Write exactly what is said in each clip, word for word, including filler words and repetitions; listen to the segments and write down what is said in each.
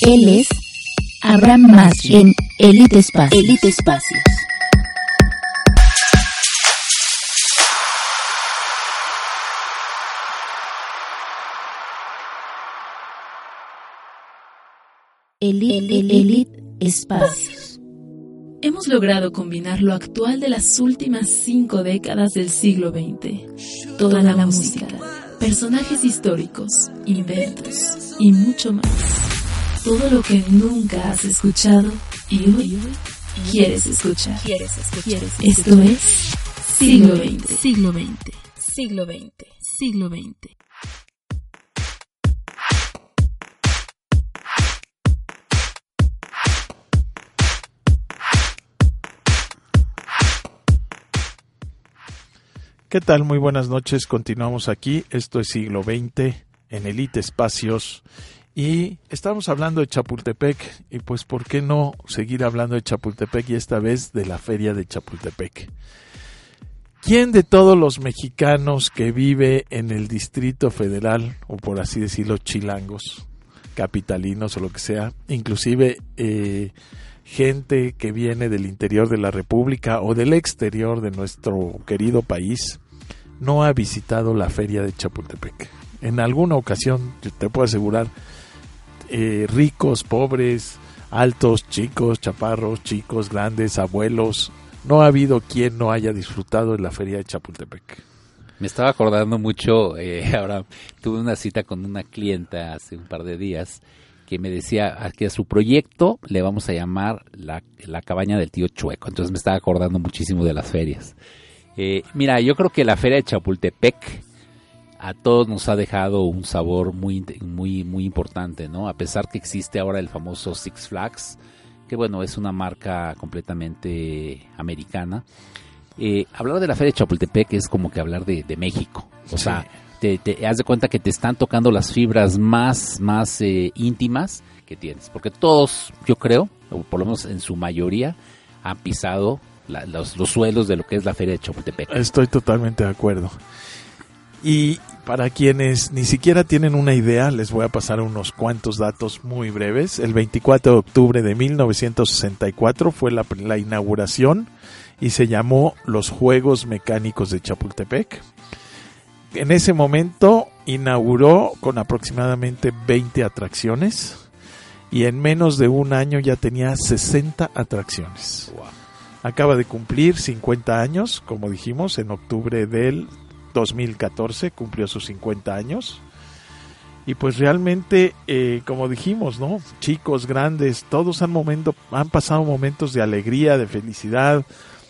Él es Abraham Masri en Elite Espacios. Elite Espacios. Elite, Elite Espacios. Hemos logrado combinar lo actual de las últimas cinco décadas del siglo veinte. Toda la, la música, personajes históricos, inventos y mucho más. Todo lo que nunca has escuchado y hoy quieres escuchar. ¿Quieres escuchar? Esto es Siglo veinte. Siglo veinte. Siglo veinte. Siglo veinte. ¿Qué tal? Muy buenas noches, continuamos aquí, esto es Siglo veinte en Elite Espacios y estamos hablando de Chapultepec y pues ¿por qué no seguir hablando de Chapultepec y esta vez de la feria de Chapultepec? ¿Quién de todos los mexicanos que vive en el Distrito Federal, o por así decirlo chilangos, capitalinos o lo que sea, inclusive eh, gente que viene del interior de la República o del exterior de nuestro querido país, no ha visitado la feria de Chapultepec? En alguna ocasión, te puedo asegurar, eh, ricos, pobres, altos, chicos, chaparros, chicos, grandes, abuelos, no ha habido quien no haya disfrutado de la feria de Chapultepec. Me estaba acordando mucho, eh, ahora tuve una cita con una clienta hace un par de días que me decía que a su proyecto le vamos a llamar la, la cabaña del tío Chueco, entonces me estaba acordando muchísimo de las ferias. Eh, mira, yo creo que la feria de Chapultepec a todos nos ha dejado un sabor muy, muy, muy importante, ¿no? A pesar que existe ahora el famoso Six Flags, que bueno, es una marca completamente americana. Eh, hablar de la feria de Chapultepec es como que hablar de, de México, o sí. sea, te, te haz de cuenta que te están tocando las fibras más, más eh, íntimas que tienes, porque todos, yo creo, o por lo menos en su mayoría, han pisado La, los, los suelos de lo que es la feria de Chapultepec. Estoy totalmente de acuerdo. Y para quienes ni siquiera tienen una idea, les voy a pasar unos cuantos datos muy breves. El veinticuatro de octubre de mil novecientos sesenta y cuatro fue la, la inauguración y se llamó los Juegos Mecánicos de Chapultepec. En ese momento inauguró con aproximadamente veinte atracciones y en menos de un año ya tenía sesenta atracciones. Wow. Acaba de cumplir cincuenta años, como dijimos, en octubre del dos mil catorce cumplió sus cincuenta años. Y pues realmente, eh, como dijimos, ¿no? Chicos, grandes, todos han, momento, han pasado momentos de alegría, de felicidad.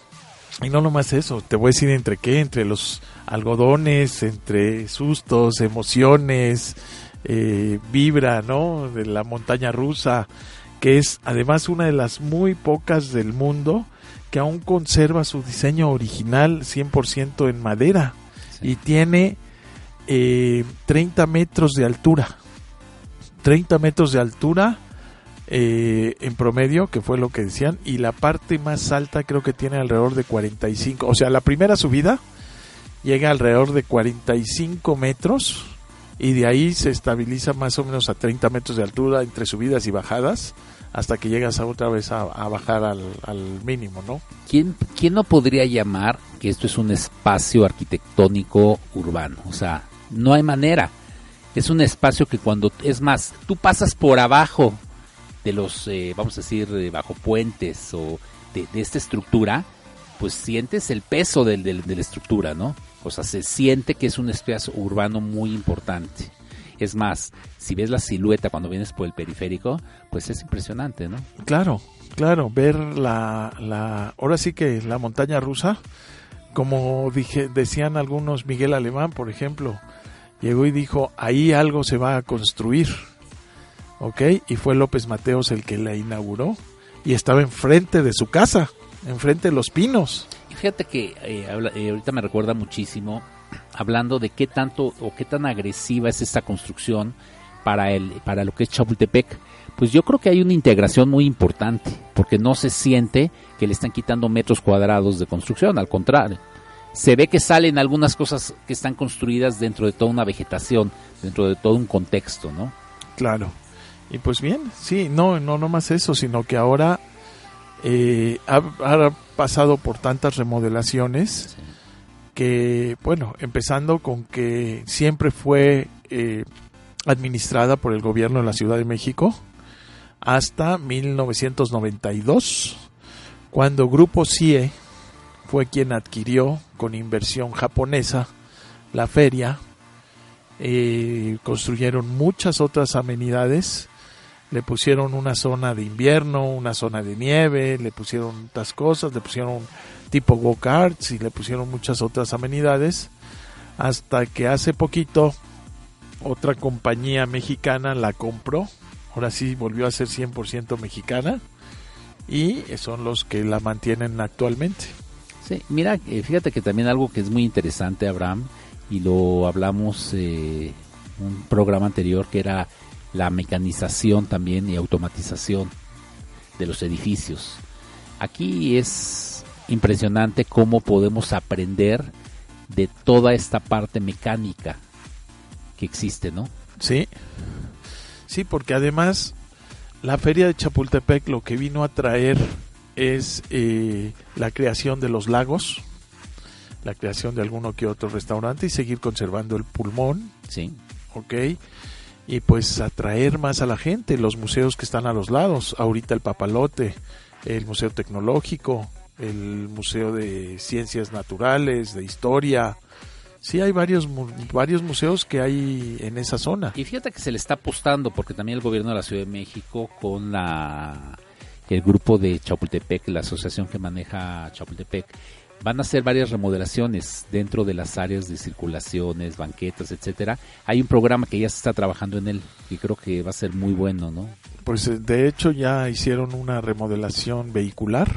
Y no nomás eso, te voy a decir entre qué, entre los algodones, entre sustos, emociones, eh, vibra, ¿no? De la montaña rusa, que es además una de las muy pocas del mundo que aún conserva su diseño original cien por ciento en madera, sí. Y tiene eh, treinta metros de altura, treinta metros de altura eh, en promedio, que fue lo que decían, y la parte más alta creo que tiene alrededor de cuarenta y cinco, o sea, la primera subida llega alrededor de cuarenta y cinco metros y de ahí se estabiliza más o menos a treinta metros de altura entre subidas y bajadas, hasta que llegas a otra vez a, a bajar al, al mínimo, ¿no? ¿Quién, ¿Quién no podría llamar que esto es un espacio arquitectónico urbano? O sea, no hay manera. Es un espacio que cuando, es más, tú pasas por abajo de los, eh, vamos a decir, eh, bajo puentes o de, de esta estructura, pues sientes el peso del, del, de la estructura, ¿no? O sea, se siente que es un espacio urbano muy importante. Es más, si ves la silueta cuando vienes por el periférico, pues es impresionante, ¿no? Claro, claro, ver la, la, ahora sí que la montaña rusa, como dije, decían algunos, Miguel Alemán, por ejemplo, llegó y dijo, ahí algo se va a construir, ¿ok? Y fue López Mateos el que la inauguró y estaba enfrente de su casa, enfrente de Los Pinos. Y fíjate que eh, habla, eh, ahorita me recuerda muchísimo, hablando de qué tanto o qué tan agresiva es esta construcción para el para lo que es Chapultepec, pues yo creo que hay una integración muy importante, porque no se siente que le están quitando metros cuadrados de construcción, al contrario, se ve que salen algunas cosas que están construidas dentro de toda una vegetación, dentro de todo un contexto, ¿no? Claro, Y pues bien, sí, no, no, no más eso, sino que ahora eh, ha, ha pasado por tantas remodelaciones sí. que, bueno, empezando con que siempre fue eh, administrada por el gobierno de la Ciudad de México hasta mil novecientos noventa y dos, cuando Grupo C I E fue quien adquirió con inversión japonesa la feria. Eh, construyeron muchas otras amenidades, le pusieron una zona de invierno, una zona de nieve, le pusieron otras cosas, le pusieron tipo go-karts y le pusieron muchas otras amenidades, hasta que hace poquito otra compañía mexicana la compró. Ahora sí volvió a ser cien por ciento mexicana y son los que la mantienen actualmente. Sí, mira, eh, fíjate que también algo que es muy interesante, Abraham, y lo hablamos eh, un programa anterior, que era la mecanización también y automatización de los edificios. Aquí es impresionante cómo podemos aprender de toda esta parte mecánica que existe, ¿no? Sí, sí, porque además la Feria de Chapultepec lo que vino a traer es eh, la creación de los lagos, la creación de alguno que otro restaurante y seguir conservando el pulmón. Sí. Ok. Y pues atraer más a la gente, los museos que están a los lados, ahorita el Papalote, el Museo Tecnológico, el Museo de Ciencias Naturales, de Historia. Sí, hay varios varios museos que hay en esa zona. Y fíjate que se le está apostando, porque también el gobierno de la Ciudad de México con la el grupo de Chapultepec, la asociación que maneja Chapultepec, van a hacer varias remodelaciones dentro de las áreas de circulaciones, banquetas, etcétera. Hay un programa que ya se está trabajando en él y creo que va a ser muy bueno, ¿no? Pues de hecho ya hicieron una remodelación vehicular.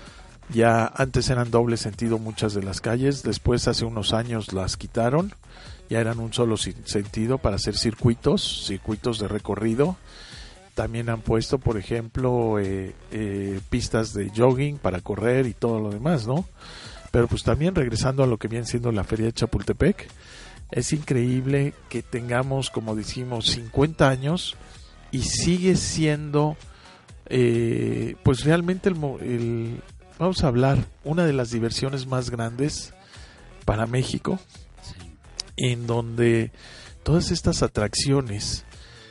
Ya antes eran doble sentido muchas de las calles, después hace unos años las quitaron. Ya eran un solo sentido para hacer circuitos, circuitos de recorrido. También han puesto, por ejemplo, eh, eh, pistas de jogging para correr y todo lo demás, ¿no? Pero pues también regresando a lo que viene siendo la Feria de Chapultepec, es increíble que tengamos, como decimos, cincuenta años y sigue siendo, eh, pues realmente el, el, vamos a hablar, una de las diversiones más grandes para México, sí. En donde todas estas atracciones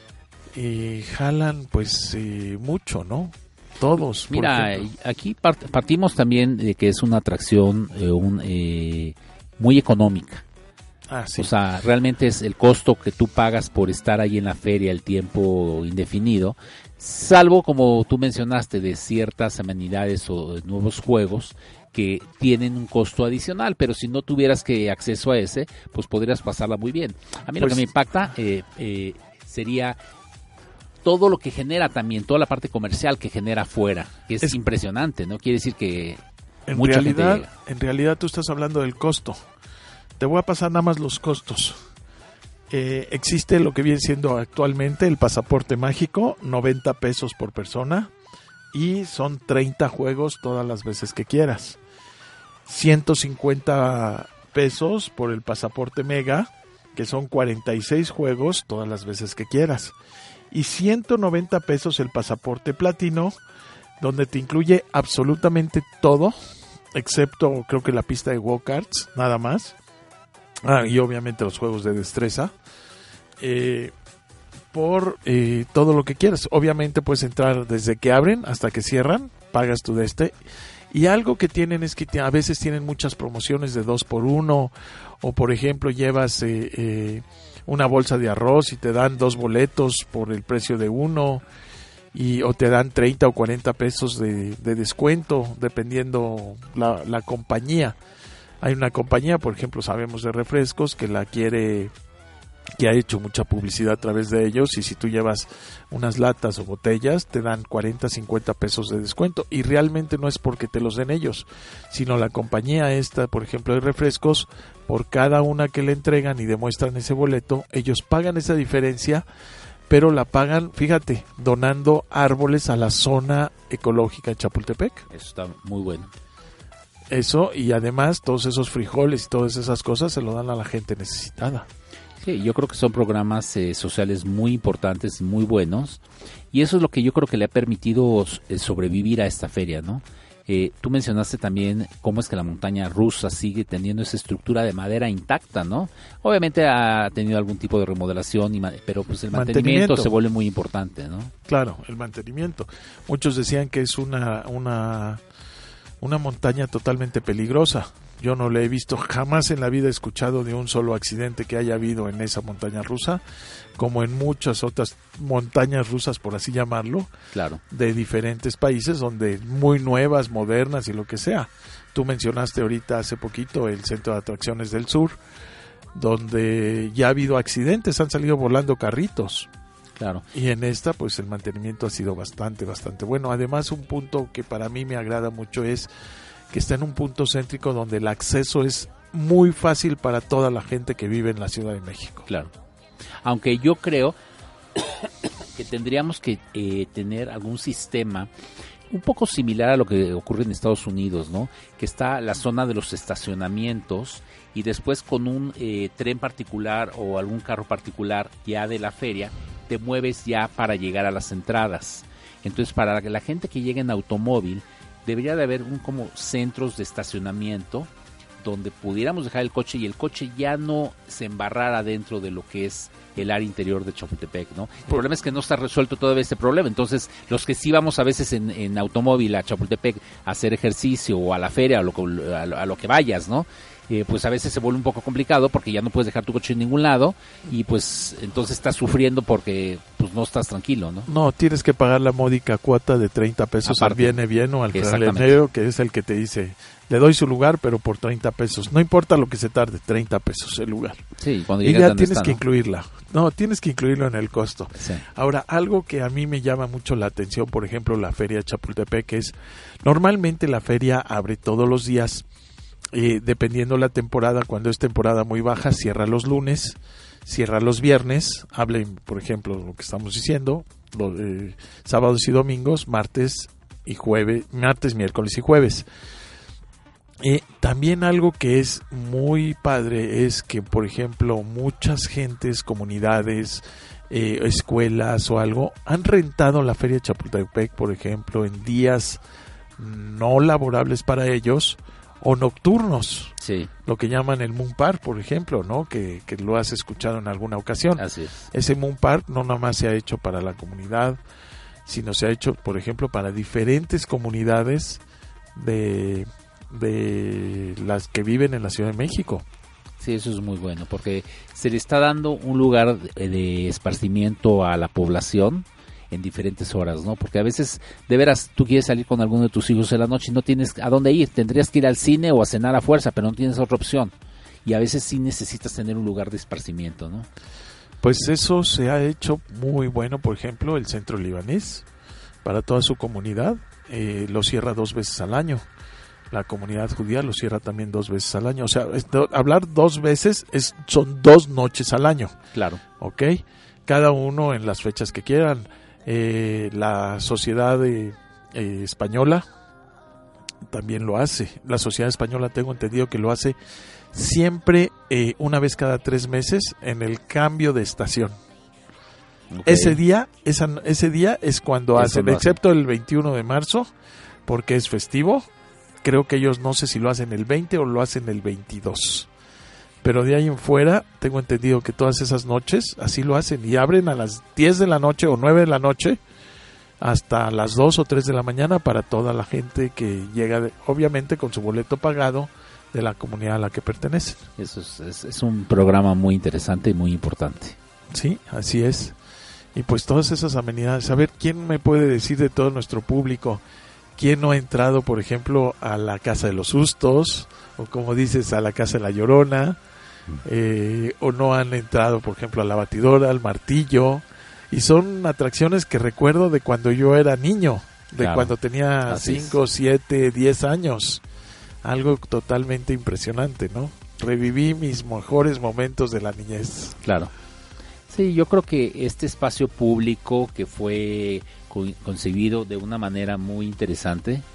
eh, jalan pues eh, mucho, ¿no? Todos. Mira, aquí part- partimos también de que es una atracción eh, un, eh, muy económica. Ah, sí. O sea, realmente es el costo que tú pagas por estar ahí en la feria el tiempo indefinido, salvo, como tú mencionaste, de ciertas amenidades o nuevos juegos que tienen un costo adicional, pero si no tuvieras que acceso a ese, pues podrías pasarla muy bien. A mí pues, lo que me impacta eh, eh, sería todo lo que genera también, toda la parte comercial que genera afuera, que es, es impresionante, ¿no? Quiere decir que en mucha realidad, gente llega. En realidad tú estás hablando del costo. Te voy a pasar nada más los costos. Eh, existe lo que viene siendo actualmente el pasaporte mágico, noventa pesos por persona, y son treinta juegos todas las veces que quieras. ciento cincuenta pesos por el pasaporte mega, que son cuarenta y seis juegos todas las veces que quieras. Y ciento noventa pesos el pasaporte platino, donde te incluye absolutamente todo, excepto creo que la pista de go-karts, nada más. Ah, y obviamente los juegos de destreza. Eh, por eh, todo lo que quieras. Obviamente puedes entrar desde que abren hasta que cierran, pagas tu de este. Y algo que tienen es que a veces tienen muchas promociones de dos por uno, o por ejemplo llevas eh, eh, una bolsa de arroz y te dan dos boletos por el precio de uno, y o te dan treinta o cuarenta pesos de, de descuento, dependiendo la, la compañía. Hay una compañía, por ejemplo, sabemos de refrescos, que la quiere, que ha hecho mucha publicidad a través de ellos, y si tú llevas unas latas o botellas, te dan cuarenta, cincuenta pesos de descuento, y realmente no es porque te los den ellos, sino la compañía esta, por ejemplo, de refrescos, por cada una que le entregan y demuestran ese boleto, ellos pagan esa diferencia, pero la pagan, fíjate, donando árboles a la zona ecológica de Chapultepec. Eso está muy bueno. Eso, y además todos esos frijoles y todas esas cosas se lo dan a la gente necesitada. Sí, yo creo que son programas eh, sociales muy importantes, muy buenos, y eso es lo que yo creo que le ha permitido eh, sobrevivir a esta feria, ¿no? Eh, tú mencionaste también cómo es que la montaña rusa sigue teniendo esa estructura de madera intacta, ¿no? Obviamente ha tenido algún tipo de remodelación, y ma- pero pues el mantenimiento, Mantenimiento. se vuelve muy importante, ¿no? Claro, el mantenimiento. Muchos decían que es una, una, una montaña totalmente peligrosa. Yo no le he visto, jamás en la vida he escuchado de un solo accidente que haya habido en esa montaña rusa, como en muchas otras montañas rusas, por así llamarlo, Claro. de diferentes países, donde muy nuevas, modernas y lo que sea. Tú mencionaste ahorita hace poquito el Centro de Atracciones del Sur, donde ya ha habido accidentes, han salido volando carritos. Claro. Y en esta, pues el mantenimiento ha sido bastante, bastante bueno. Además, un punto que para mí me agrada mucho es que está en un punto céntrico donde el acceso es muy fácil para toda la gente que vive en la Ciudad de México. Claro. Aunque yo creo que tendríamos que eh, tener algún sistema un poco similar a lo que ocurre en Estados Unidos, ¿no? Que está la zona de los estacionamientos y después con un eh, tren particular o algún carro particular ya de la feria, te mueves ya para llegar a las entradas. Entonces, para la gente que llegue en automóvil, debería de haber un como centros de estacionamiento donde pudiéramos dejar el coche y el coche ya no se embarrara dentro de lo que es el área interior de Chapultepec, ¿no? El problema es que no está resuelto todavía este problema, entonces los que sí vamos a veces en, en automóvil a Chapultepec a hacer ejercicio o a la feria, a lo, a lo, a lo que vayas, ¿no? Eh, pues a veces se vuelve un poco complicado porque ya no puedes dejar tu coche en ningún lado y pues entonces estás sufriendo porque pues no estás tranquilo, ¿no? No, tienes que pagar la módica cuota de treinta pesos al Aparte. viene bien o al Exactamente. franelero, que es el que te dice, le doy su lugar, pero por treinta pesos. No importa lo que se tarde, treinta pesos el lugar. Sí, cuando Y llegas ya donde tienes está, que ¿no? incluirla. No, tienes que incluirlo en el costo. Sí. Ahora, algo que a mí me llama mucho la atención, por ejemplo, la feria de Chapultepec, es normalmente la feria abre todos los días, eh, dependiendo la temporada. Cuando es temporada muy baja, cierra los lunes, cierra los viernes, hablen, por ejemplo, lo que estamos diciendo, los, eh, sábados y domingos, martes y jueves, martes, miércoles y jueves. Eh, también algo que es muy padre es que, por ejemplo, muchas gentes, comunidades, eh, escuelas o algo, han rentado la feria de Chapultepec, por ejemplo, en días no laborables para ellos o nocturnos, Sí, lo que llaman el Moon Park, por ejemplo, ¿no? Que, que lo has escuchado en alguna ocasión. así es. Ese Moon Park no nada más se ha hecho para la comunidad, sino se ha hecho, por ejemplo, para diferentes comunidades de, de las que viven en la Ciudad de México. Sí, eso es muy bueno, porque se le está dando un lugar de, de esparcimiento a la población en diferentes horas, ¿no? Porque a veces, de veras, tú quieres salir con alguno de tus hijos en la noche y no tienes a dónde ir, tendrías que ir al cine o a cenar a fuerza, pero no tienes otra opción. Y a veces sí necesitas tener un lugar de esparcimiento, ¿no? Pues eso se ha hecho muy bueno, por ejemplo, el Centro Libanés, para toda su comunidad, eh, lo cierra dos veces al año. La comunidad judía lo cierra también dos veces al año. O sea, esto, hablar dos veces es, son dos noches al año, Claro. ¿ok? Cada uno en las fechas que quieran. Eh, la Sociedad eh, eh, Española también lo hace. La Sociedad Española, tengo entendido que lo hace siempre eh, una vez cada tres meses en el cambio de estación. Okay. Ese día, esa, ese día es cuando Eso hacen, lo hacen. excepto el veintiuno de marzo, porque es festivo. Creo que ellos no sé si lo hacen el veinte o lo hacen el veintidós. Pero de ahí en fuera, tengo entendido que todas esas noches así lo hacen y abren a las diez de la noche o nueve de la noche hasta las dos o tres de la mañana para toda la gente que llega, de, obviamente con su boleto pagado, de la comunidad a la que pertenecen. Eso es, es, es un programa muy interesante y muy importante. Sí, así es. Y pues todas esas amenidades. A ver, ¿quién me puede decir de todo nuestro público quién no ha entrado, por ejemplo, a la Casa de los Sustos, o como dices, a la Casa de la Llorona, eh, o no han entrado, por ejemplo, a la Batidora, al Martillo? Y son atracciones que recuerdo de cuando yo era niño, de Claro. cuando tenía cinco, siete, diez años. Algo totalmente impresionante, ¿no? Reviví mis mejores momentos de la niñez. Claro. Sí, yo creo que este espacio público que fue co- concebido de una manera muy interesante,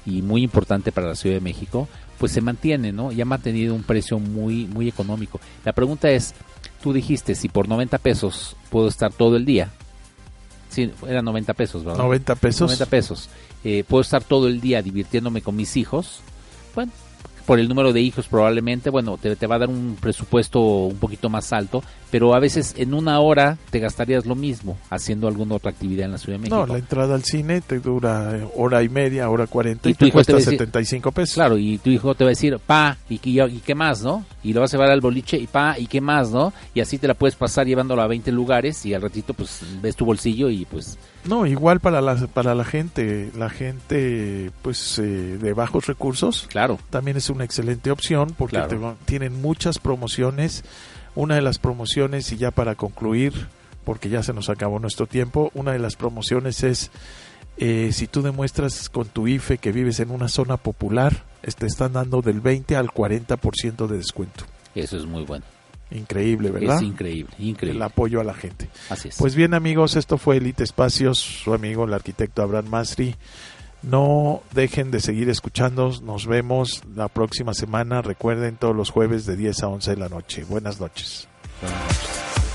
y muy importante para la Ciudad de México, pues se mantiene, ¿no? Y ha mantenido un precio muy muy económico. La pregunta es, tú dijiste, si por noventa pesos puedo estar todo el día. Sí, eran noventa pesos, ¿verdad? noventa pesos. noventa pesos. Eh, puedo estar todo el día divirtiéndome con mis hijos. Bueno, por el número de hijos probablemente, bueno, te, te va a dar un presupuesto un poquito más alto, pero a veces en una hora te gastarías lo mismo haciendo alguna otra actividad en la Ciudad de México. No, la entrada al cine te dura hora y media, hora cuarenta, y, y tu te hijo cuesta te decir, setenta y cinco pesos. Claro, y tu hijo te va a decir, pa, ¿y, y, y qué más, no? Y lo vas a llevar al boliche, y pa, ¿y qué más, no? Y así te la puedes pasar llevándolo a veinte lugares, y al ratito pues ves tu bolsillo y pues... No, igual para la, para la gente, la gente pues eh, de bajos recursos, claro, también es una excelente opción porque claro. te, tienen muchas promociones. Una de las promociones, y ya para concluir, porque ya se nos acabó nuestro tiempo, una de las promociones es eh, si tú demuestras con tu I F E que vives en una zona popular, te están dando del veinte al cuarenta por ciento de descuento. Eso es muy bueno. Increíble, ¿verdad? Es increíble, increíble. El apoyo a la gente. Así es. Pues bien, amigos, esto fue Elite Espacios, su amigo el arquitecto Abraham Masri. No dejen de seguir escuchándonos, nos vemos la próxima semana. Recuerden, todos los jueves de diez a once de la noche. Buenas noches. Buenas noches.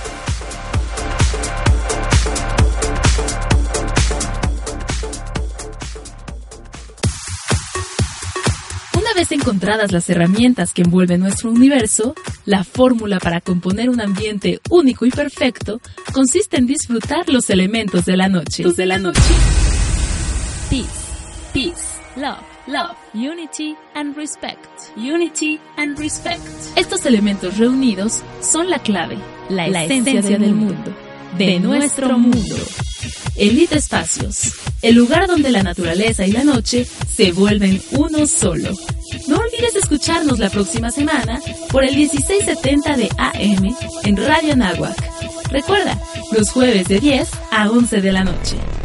Una vez encontradas las herramientas que envuelven nuestro universo, la fórmula para componer un ambiente único y perfecto consiste en disfrutar los elementos de la noche. Los de la noche. Peace, peace, love, love, unity and respect. Unity and respect. Estos elementos reunidos son la clave, la, la esencia, esencia del mundo, de nuestro mundo. Elite Espacios, el lugar donde la naturaleza y la noche se vuelven uno solo. No olvides escucharnos la próxima semana por el dieciséis setenta de A M en Radio Anáhuac. Recuerda, los jueves de diez a once de la noche.